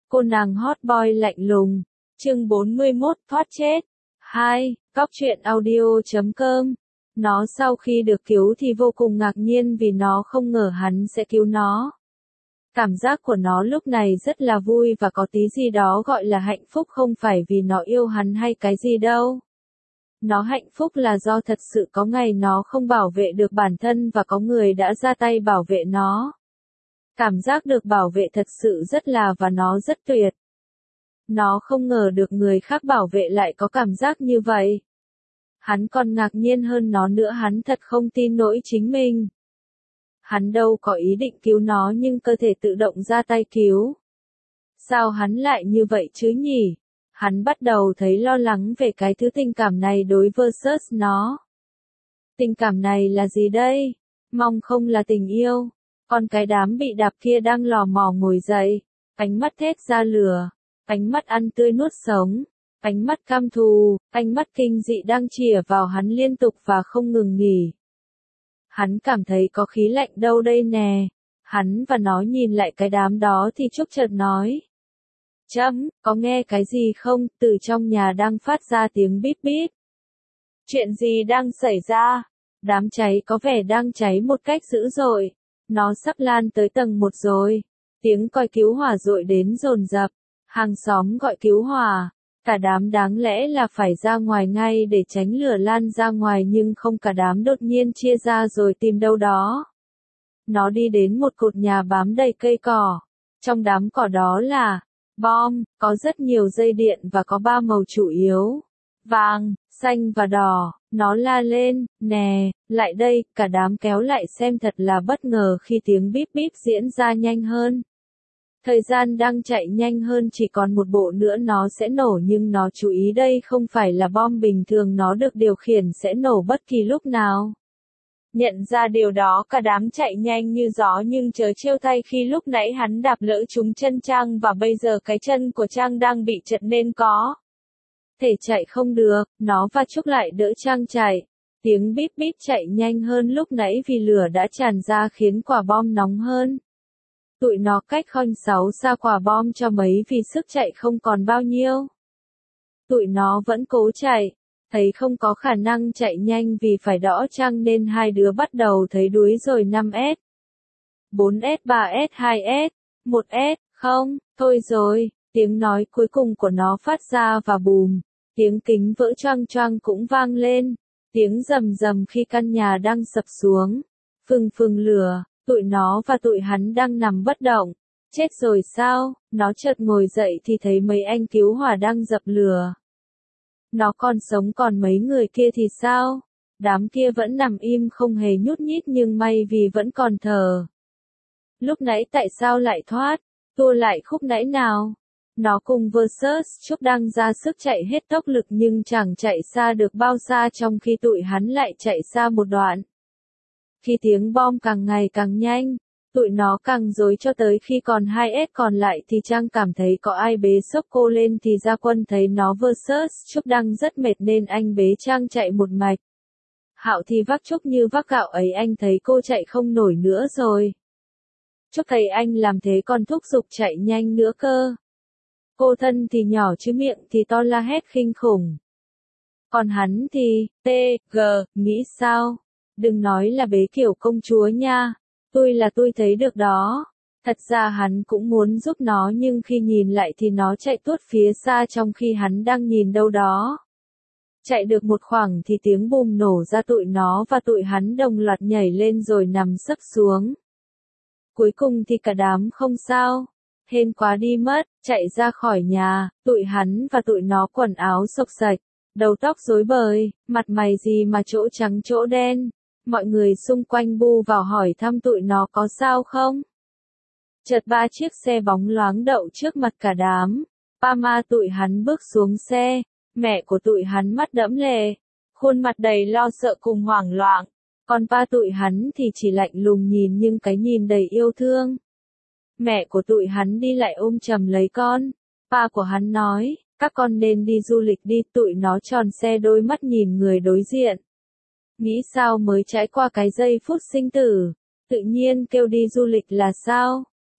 Cô nàng hot boy lạnh lùng. Chương 41 thoát chết. 2. Cóc truyện audio.com. Nó sau khi được cứu thì vô cùng ngạc nhiên vì nó không ngờ hắn sẽ cứu nó. Cảm giác của nó lúc này rất là vui và có tí gì đó gọi là hạnh phúc, không phải vì nó yêu hắn hay cái gì đâu. Nó hạnh phúc là do thật sự có ngày nó không bảo vệ được bản thân và có người đã ra tay bảo vệ nó. Cảm giác được bảo vệ thật sự rất là và nó rất tuyệt. Nó không ngờ được người khác bảo vệ lại có cảm giác như vậy. Hắn còn ngạc nhiên hơn nó nữa, hắn thật không tin nổi chính mình. Hắn đâu có ý định cứu nó nhưng cơ thể tự động ra tay cứu. Sao hắn lại như vậy chứ nhỉ? Hắn bắt đầu thấy lo lắng về cái thứ tình cảm này đối versus nó. Tình cảm này là gì đây? Mong không là tình yêu. Còn cái đám bị đạp kia đang lò mò ngồi dậy, ánh mắt thét ra lửa, ánh mắt ăn tươi nuốt sống, ánh mắt cam thù, ánh mắt kinh dị đang chĩa vào hắn liên tục và không ngừng nghỉ. Hắn cảm thấy có khí lạnh đâu đây nè. Hắn và nó nhìn lại cái đám đó thì Trúc chợt nói. Chấm, có nghe cái gì không? Từ trong nhà đang phát ra tiếng bíp bíp. Chuyện gì đang xảy ra? Đám cháy có vẻ đang cháy một cách dữ dội. Nó sắp lan tới tầng 1 rồi. Tiếng còi cứu hỏa dội đến dồn dập. Hàng xóm gọi cứu hỏa. Cả đám đáng lẽ là phải ra ngoài ngay để tránh lửa lan ra ngoài nhưng không, cả đám đột nhiên chia ra rồi tìm đâu đó. Nó đi đến một cột nhà bám đầy cây cỏ. Trong đám cỏ đó là bom, có rất nhiều dây điện và có 3 màu chủ yếu. Vàng, xanh và đỏ. Nó la lên, nè, lại đây, cả đám kéo lại xem, thật là bất ngờ khi tiếng bíp bíp diễn ra nhanh hơn. Thời gian đang chạy nhanh hơn, chỉ còn một bộ nữa nó sẽ nổ nhưng nó chú ý đây không phải là bom bình thường, nó được điều khiển sẽ nổ bất kỳ lúc nào. Nhận ra điều đó, cả đám chạy nhanh như gió nhưng chớ trêu thay khi lúc nãy hắn đạp lỡ trúng chân Trang và bây giờ cái chân của Trang đang bị trật nên có thể chạy không được, nó và Trúc lại đỡ Trang chạy. Tiếng bíp bíp chạy nhanh hơn lúc nãy vì lửa đã tràn ra khiến quả bom nóng hơn. Tụi nó cách khoanh 6 xa quả bom cho mấy vì sức chạy không còn bao nhiêu. Tụi nó vẫn cố chạy, thấy không có khả năng chạy nhanh vì phải đỡ Trang nên hai đứa bắt đầu thấy đuối rồi. 5S, 4S, 3S, 2S, 1S, không, thôi rồi, tiếng nói cuối cùng của nó phát ra và bùm, tiếng kính vỡ choang choang cũng vang lên, tiếng rầm rầm khi căn nhà đang sập xuống, phừng phừng lửa. Tụi nó và tụi hắn đang nằm bất động. Chết rồi sao? Nó chợt ngồi dậy thì thấy mấy anh cứu hỏa đang dập lửa. Nó còn sống, còn mấy người kia thì sao? Đám kia vẫn nằm im không hề nhúc nhích nhưng may vì vẫn còn thở. Lúc nãy tại sao lại thoát? Tua lại khúc nãy nào? Nó cùng versus Trúc đang ra sức chạy hết tốc lực nhưng chẳng chạy xa được bao xa, trong khi tụi hắn lại chạy xa một đoạn. Khi tiếng bom càng ngày càng nhanh, tụi nó càng rối cho tới khi còn 2S còn lại thì Trang cảm thấy có ai bế xốc cô lên thì Gia Quân thấy nó versus Trúc đang rất mệt nên anh bế Trang chạy một mạch. Hạo thì vác Trúc như vác gạo ấy, anh thấy cô chạy không nổi nữa rồi. Trúc thấy anh làm thế còn thúc giục chạy nhanh nữa cơ. Cô thân thì nhỏ chứ miệng thì to, la hét khinh khủng. Còn hắn thì, nghĩ sao? Đừng nói là bế kiểu công chúa nha. Tôi thấy được đó. Thật ra hắn cũng muốn giúp nó nhưng khi nhìn lại thì nó chạy tuốt phía xa trong khi hắn đang nhìn đâu đó. Chạy được một khoảng thì tiếng bùm nổ ra, tụi nó và tụi hắn đồng loạt nhảy lên rồi nằm sấp xuống. Cuối cùng thì cả đám không sao. Hên quá đi mất, chạy ra khỏi nhà, tụi hắn và tụi nó quần áo xộc xạch, đầu tóc rối bời, mặt mày gì mà chỗ trắng chỗ đen. Mọi người xung quanh bu vào hỏi thăm tụi nó có sao không. Chợt 3 chiếc xe bóng loáng đậu trước mặt cả đám. Ma tụi hắn bước xuống xe, mẹ của tụi hắn mắt đẫm lệ, khuôn mặt đầy lo sợ cùng hoảng loạn. Còn ba tụi hắn thì chỉ lạnh lùng nhìn nhưng cái nhìn đầy yêu thương. Mẹ của tụi hắn đi lại ôm chầm lấy con. Ba của hắn nói, các con nên đi du lịch đi. Tụi nó tròn xe đôi mắt nhìn người đối diện. Nghĩ sao mới trải qua cái giây phút sinh tử, tự nhiên kêu đi du lịch là sao?